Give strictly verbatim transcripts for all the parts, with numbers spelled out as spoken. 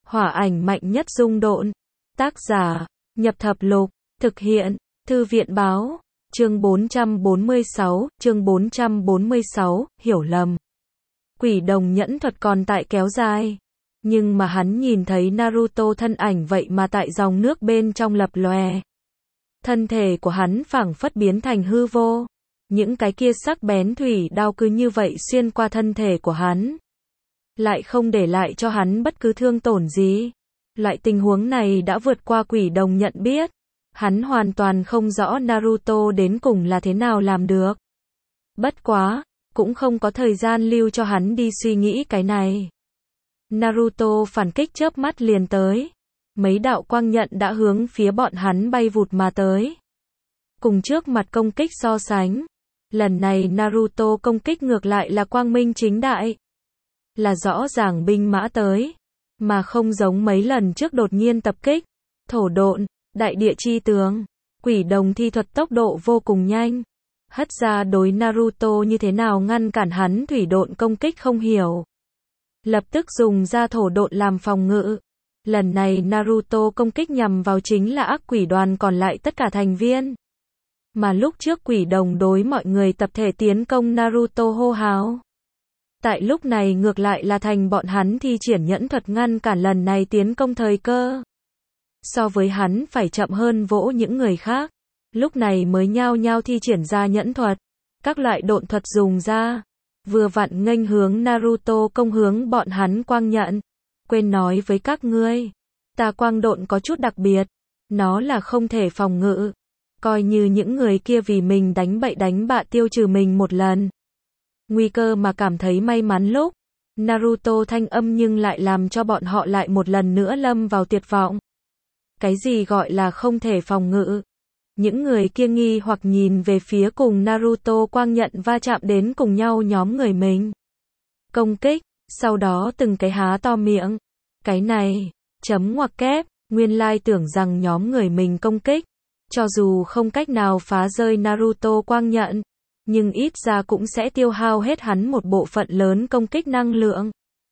Hỏa ảnh mạnh nhất dung độn. Tác giả, Nhập Thập Lục. Thực hiện, Thư viện báo. Chương bốn trăm bốn mươi sáu, chương bốn trăm bốn mươi sáu, hiểu lầm. Quỷ đồng nhẫn thuật còn tại kéo dài. Nhưng mà hắn nhìn thấy Naruto thân ảnh vậy mà tại dòng nước bên trong lập lòe. Thân thể của hắn phảng phất biến thành hư vô. Những cái kia sắc bén thủy đao cứ như vậy xuyên qua thân thể của hắn. Lại không để lại cho hắn bất cứ thương tổn gì. Loại tình huống này đã vượt qua quỷ đồng nhận biết. Hắn hoàn toàn không rõ Naruto đến cùng là thế nào làm được. Bất quá, cũng không có thời gian lưu cho hắn đi suy nghĩ cái này. Naruto phản kích chớp mắt liền tới. Mấy đạo quang nhận đã hướng phía bọn hắn bay vụt mà tới. Cùng trước mặt công kích so sánh. Lần này Naruto công kích ngược lại là quang minh chính đại. Là rõ ràng binh mã tới. Mà không giống mấy lần trước đột nhiên tập kích. Thổ độn, đại địa chi tướng. Quỷ đồng thi thuật tốc độ vô cùng nhanh. Hất ra đối Naruto như thế nào ngăn cản hắn thủy độn công kích không hiểu. Lập tức dùng ra thổ độn làm phòng ngự. Lần này Naruto công kích nhằm vào chính là ác quỷ đoàn còn lại tất cả thành viên. Mà lúc trước quỷ đồng đối mọi người tập thể tiến công Naruto hô hào. Tại lúc này ngược lại là thành bọn hắn thi triển nhẫn thuật ngăn cản lần này tiến công thời cơ. So với hắn phải chậm hơn vỗ những người khác. Lúc này mới nhao nhao thi triển ra nhẫn thuật. Các loại độn thuật dùng ra. Vừa vặn nghênh hướng Naruto công hướng bọn hắn quang nhận. Quên nói với các ngươi. Ta quang độn có chút đặc biệt. Nó là không thể phòng ngự. Coi như những người kia vì mình đánh bậy đánh bạ tiêu trừ mình một lần. Nguy cơ mà cảm thấy may mắn lúc. Naruto thanh âm nhưng lại làm cho bọn họ lại một lần nữa lâm vào tuyệt vọng. Cái gì gọi là không thể phòng ngự? Những người kia nghi hoặc nhìn về phía cùng Naruto quang nhận va chạm đến cùng nhau nhóm người mình. Công kích, sau đó từng cái há to miệng. Cái này, chấm ngoặc kép, nguyên lai tưởng rằng nhóm người mình công kích. Cho dù không cách nào phá rơi Naruto quang nhận, nhưng ít ra cũng sẽ tiêu hao hết hắn một bộ phận lớn công kích năng lượng.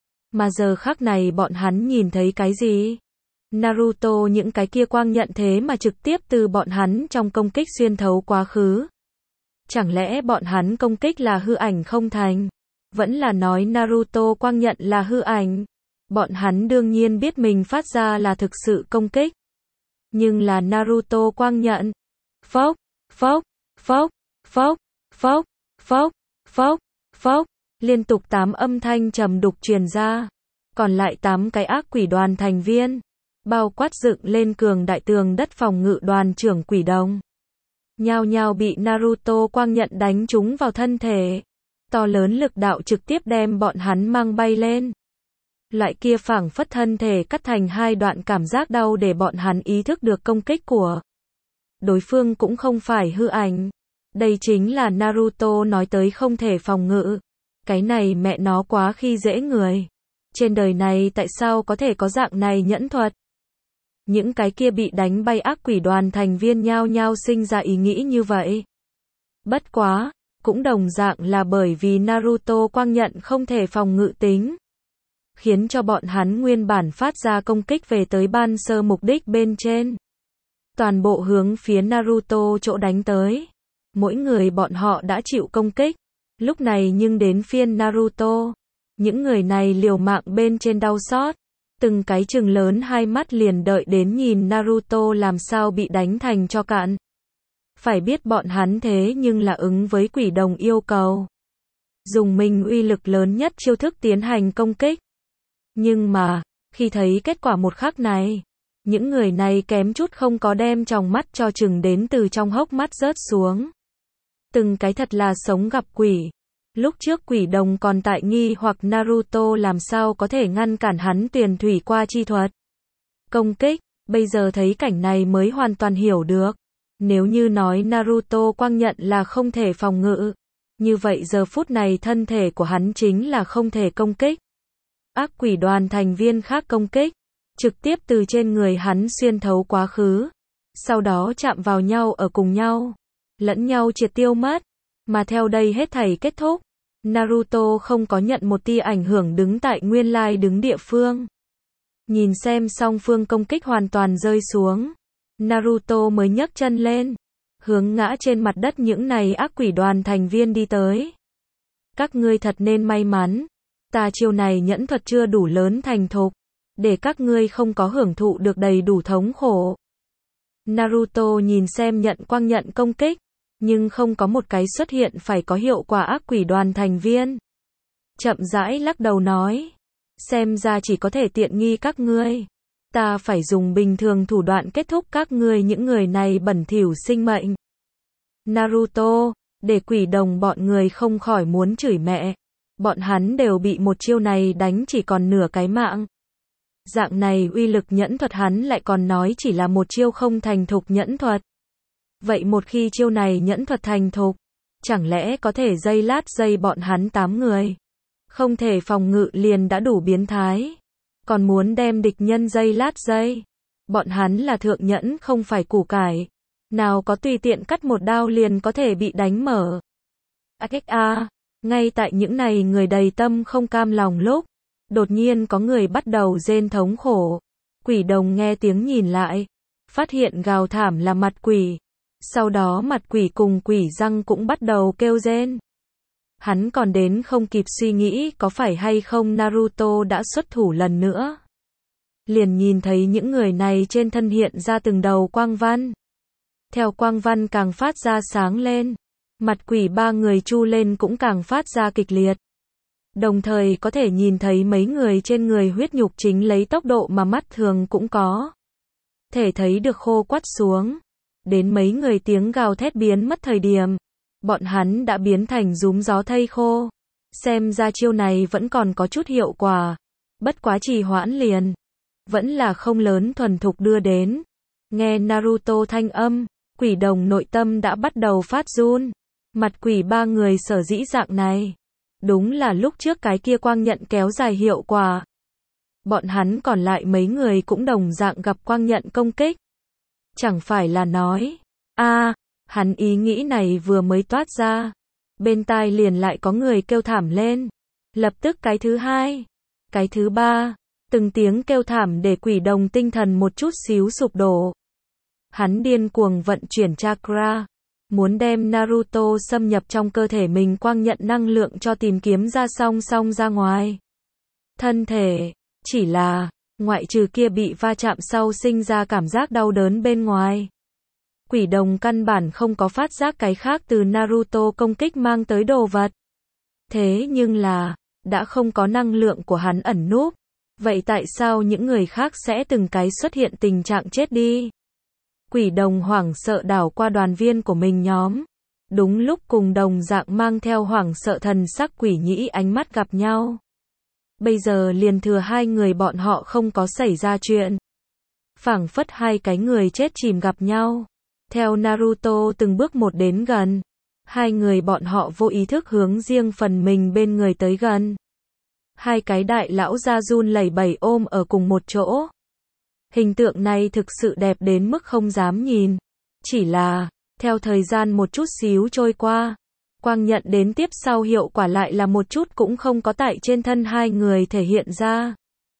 Mà giờ khắc này bọn hắn nhìn thấy cái gì? Naruto những cái kia quang nhận thế mà trực tiếp từ bọn hắn trong công kích xuyên thấu quá khứ. Chẳng lẽ bọn hắn công kích là hư ảnh không thành? Vẫn là nói Naruto quang nhận là hư ảnh? Bọn hắn đương nhiên biết mình phát ra là thực sự công kích. Nhưng là Naruto quang nhận. Phốc, phốc, phốc, phốc, phốc, phốc, phốc, phốc, liên tục tám âm thanh trầm đục truyền ra. Còn lại tám cái ác quỷ đoàn thành viên. Bao quát dựng lên cường đại tường đất phòng ngự đoàn trưởng quỷ đồng. Nhao nhao bị Naruto quang nhận đánh trúng vào thân thể. To lớn lực đạo trực tiếp đem bọn hắn mang bay lên. Loại kia phảng phất thân thể cắt thành hai đoạn cảm giác đau để bọn hắn ý thức được công kích của đối phương cũng không phải hư ảnh. Đây chính là Naruto nói tới không thể phòng ngự. Cái này mẹ nó quá khi dễ người. Trên đời này tại sao có thể có dạng này nhẫn thuật? Những cái kia bị đánh bay ác quỷ đoàn thành viên nhao nhao sinh ra ý nghĩ như vậy. Bất quá, cũng đồng dạng là bởi vì Naruto quang nhận không thể phòng ngự tính. Khiến cho bọn hắn nguyên bản phát ra công kích về tới ban sơ mục đích bên trên. Toàn bộ hướng phía Naruto chỗ đánh tới. Mỗi người bọn họ đã chịu công kích. Lúc này nhưng đến phiên Naruto. Những người này liều mạng bên trên đau xót. Từng cái trừng lớn hai mắt liền đợi đến nhìn Naruto làm sao bị đánh thành cho cạn. Phải biết bọn hắn thế nhưng là ứng với quỷ đồng yêu cầu. Dùng mình uy lực lớn nhất chiêu thức tiến hành công kích. Nhưng mà, khi thấy kết quả một khắc này, những người này kém chút không có đem tròng mắt cho chừng đến từ trong hốc mắt rớt xuống. Từng cái thật là sống gặp quỷ. Lúc trước quỷ đồng còn tại nghi hoặc Naruto làm sao có thể ngăn cản hắn tuyền thủy qua chi thuật. Công kích, bây giờ thấy cảnh này mới hoàn toàn hiểu được. Nếu như nói Naruto quang nhận là không thể phòng ngự, như vậy giờ phút này thân thể của hắn chính là không thể công kích. Ác quỷ đoàn thành viên khác công kích, trực tiếp từ trên người hắn xuyên thấu quá khứ. Sau đó chạm vào nhau ở cùng nhau, lẫn nhau triệt tiêu mất. Mà theo đây hết thảy kết thúc. Naruto không có nhận một tia ảnh hưởng đứng tại nguyên lai đứng địa phương. Nhìn xem song phương công kích hoàn toàn rơi xuống, Naruto mới nhấc chân lên, hướng ngã trên mặt đất những này ác quỷ đoàn thành viên đi tới. Các ngươi thật nên may mắn, ta chiêu này nhẫn thuật chưa đủ lớn thành thục, để các ngươi không có hưởng thụ được đầy đủ thống khổ. Naruto nhìn xem nhận quang nhận công kích, nhưng không có một cái xuất hiện phải có hiệu quả ác quỷ đoàn thành viên. Chậm rãi lắc đầu nói, xem ra chỉ có thể tiện nghi các ngươi. Ta phải dùng bình thường thủ đoạn kết thúc các ngươi những người này bẩn thỉu sinh mệnh. Naruto, để quỷ đồng bọn người không khỏi muốn chửi mẹ. Bọn hắn đều bị một chiêu này đánh chỉ còn nửa cái mạng. Dạng này uy lực nhẫn thuật hắn lại còn nói chỉ là một chiêu không thành thục nhẫn thuật. Vậy một khi chiêu này nhẫn thuật thành thục, chẳng lẽ có thể dây lát dây bọn hắn tám người? Không thể phòng ngự liền đã đủ biến thái, còn muốn đem địch nhân dây lát dây. Bọn hắn là thượng nhẫn không phải củ cải, nào có tùy tiện cắt một đao liền có thể bị đánh mở. A, ngay tại những này người đầy tâm không cam lòng lúc, đột nhiên có người bắt đầu rên thống khổ. Quỷ đồng nghe tiếng nhìn lại, phát hiện gào thảm là mặt quỷ. Sau đó mặt quỷ cùng quỷ răng cũng bắt đầu kêu rên. Hắn còn đến không kịp suy nghĩ có phải hay không Naruto đã xuất thủ lần nữa. Liền nhìn thấy những người này trên thân hiện ra từng đầu quang văn. Theo quang văn càng phát ra sáng lên, mặt quỷ ba người chu lên cũng càng phát ra kịch liệt. Đồng thời có thể nhìn thấy mấy người trên người huyết nhục chính lấy tốc độ mà mắt thường cũng có thể thấy được khô quắt xuống. Đến mấy người tiếng gào thét biến mất thời điểm, bọn hắn đã biến thành rúm gió thây khô. Xem ra chiêu này vẫn còn có chút hiệu quả, bất quá trì hoãn liền, vẫn là không lớn thuần thục đưa đến. Nghe Naruto thanh âm, quỷ đồng nội tâm đã bắt đầu phát run. Mặt quỷ ba người sở dĩ dạng này, đúng là lúc trước cái kia quang nhận kéo dài hiệu quả. Bọn hắn còn lại mấy người cũng đồng dạng gặp quang nhận công kích. Chẳng phải là nói, a à, hắn ý nghĩ này vừa mới toát ra, bên tai liền lại có người kêu thảm lên. Lập tức cái thứ hai, cái thứ ba, từng tiếng kêu thảm để quỷ đồng tinh thần một chút xíu sụp đổ. Hắn điên cuồng vận chuyển chakra, muốn đem Naruto xâm nhập trong cơ thể mình quang nhận năng lượng cho tìm kiếm ra song song ra ngoài thân thể. Chỉ là, ngoại trừ kia bị va chạm sau sinh ra cảm giác đau đớn bên ngoài, quỷ đồng căn bản không có phát giác cái khác từ Naruto công kích mang tới đồ vật. Thế nhưng là, đã không có năng lượng của hắn ẩn núp, vậy tại sao những người khác sẽ từng cái xuất hiện tình trạng chết đi? Quỷ đồng hoảng sợ đảo qua đoàn viên của mình nhóm. Đúng lúc cùng đồng dạng mang theo hoảng sợ thần sắc quỷ nhĩ ánh mắt gặp nhau. Bây giờ liền thừa hai người bọn họ không có xảy ra chuyện. Phảng phất hai cái người chết chìm gặp nhau. Theo Naruto từng bước một đến gần, hai người bọn họ vô ý thức hướng riêng phần mình bên người tới gần. Hai cái đại lão ra run lẩy bẩy ôm ở cùng một chỗ. Hình tượng này thực sự đẹp đến mức không dám nhìn. Chỉ là, theo thời gian một chút xíu trôi qua, quang nhận đến tiếp sau hiệu quả lại là một chút cũng không có tại trên thân hai người thể hiện ra.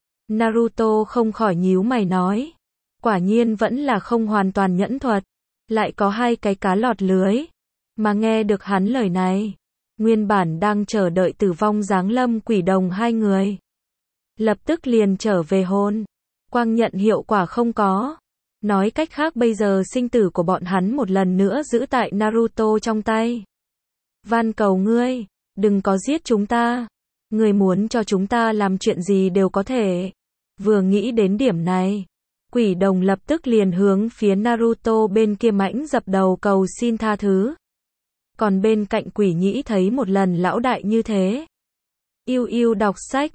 Naruto không khỏi nhíu mày nói, quả nhiên vẫn là không hoàn toàn nhẫn thuật, lại có hai cái cá lọt lưới. Mà nghe được hắn lời này, nguyên bản đang chờ đợi tử vong giáng lâm quỷ đồng hai người, lập tức liền trở về hồn. Quang nhận hiệu quả không có. Nói cách khác bây giờ sinh tử của bọn hắn một lần nữa giữ tại Naruto trong tay. Van cầu ngươi, đừng có giết chúng ta. Ngươi muốn cho chúng ta làm chuyện gì đều có thể. Vừa nghĩ đến điểm này, quỷ đồng lập tức liền hướng phía Naruto bên kia mãnh dập đầu cầu xin tha thứ. Còn bên cạnh quỷ nhĩ thấy một lần lão đại như thế. Yêu yêu đọc sách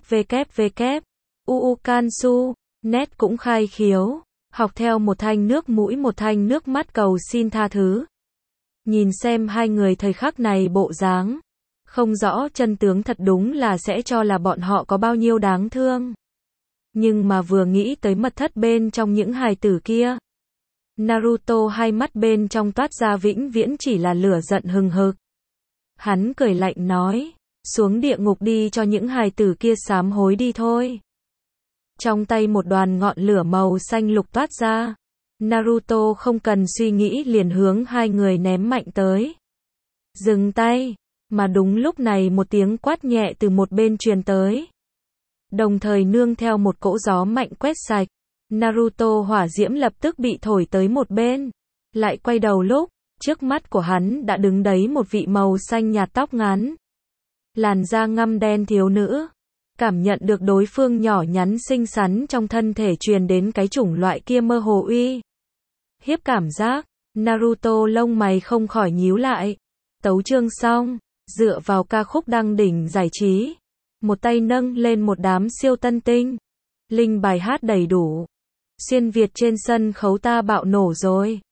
www. uu Kansu, net cũng khai khiếu, học theo một thanh nước mũi một thanh nước mắt cầu xin tha thứ. Nhìn xem hai người thời khắc này bộ dáng, không rõ chân tướng thật đúng là sẽ cho là bọn họ có bao nhiêu đáng thương. Nhưng mà vừa nghĩ tới mật thất bên trong những hài tử kia, Naruto hai mắt bên trong toát ra vĩnh viễn chỉ là lửa giận hừng hực. Hắn cười lạnh nói, xuống địa ngục đi cho những hài tử kia sám hối đi thôi. Trong tay một đoàn ngọn lửa màu xanh lục toát ra. Naruto không cần suy nghĩ liền hướng hai người ném mạnh tới. Dừng tay. Mà đúng lúc này một tiếng quát nhẹ từ một bên truyền tới. Đồng thời nương theo một cỗ gió mạnh quét sạch. Naruto hỏa diễm lập tức bị thổi tới một bên. Lại quay đầu lúc, trước mắt của hắn đã đứng đấy một vị màu xanh nhạt tóc ngắn. Làn da ngăm đen thiếu nữ. Cảm nhận được đối phương nhỏ nhắn xinh xắn trong thân thể truyền đến cái chủng loại kia mơ hồ uy hiếp cảm giác, Naruto lông mày không khỏi nhíu lại. Tấu chương xong, dựa vào ca khúc đăng đỉnh giải trí, một tay nâng lên một đám siêu tân tinh, linh bài hát đầy đủ. Xuyên Việt trên sân khấu ta bạo nổ rồi.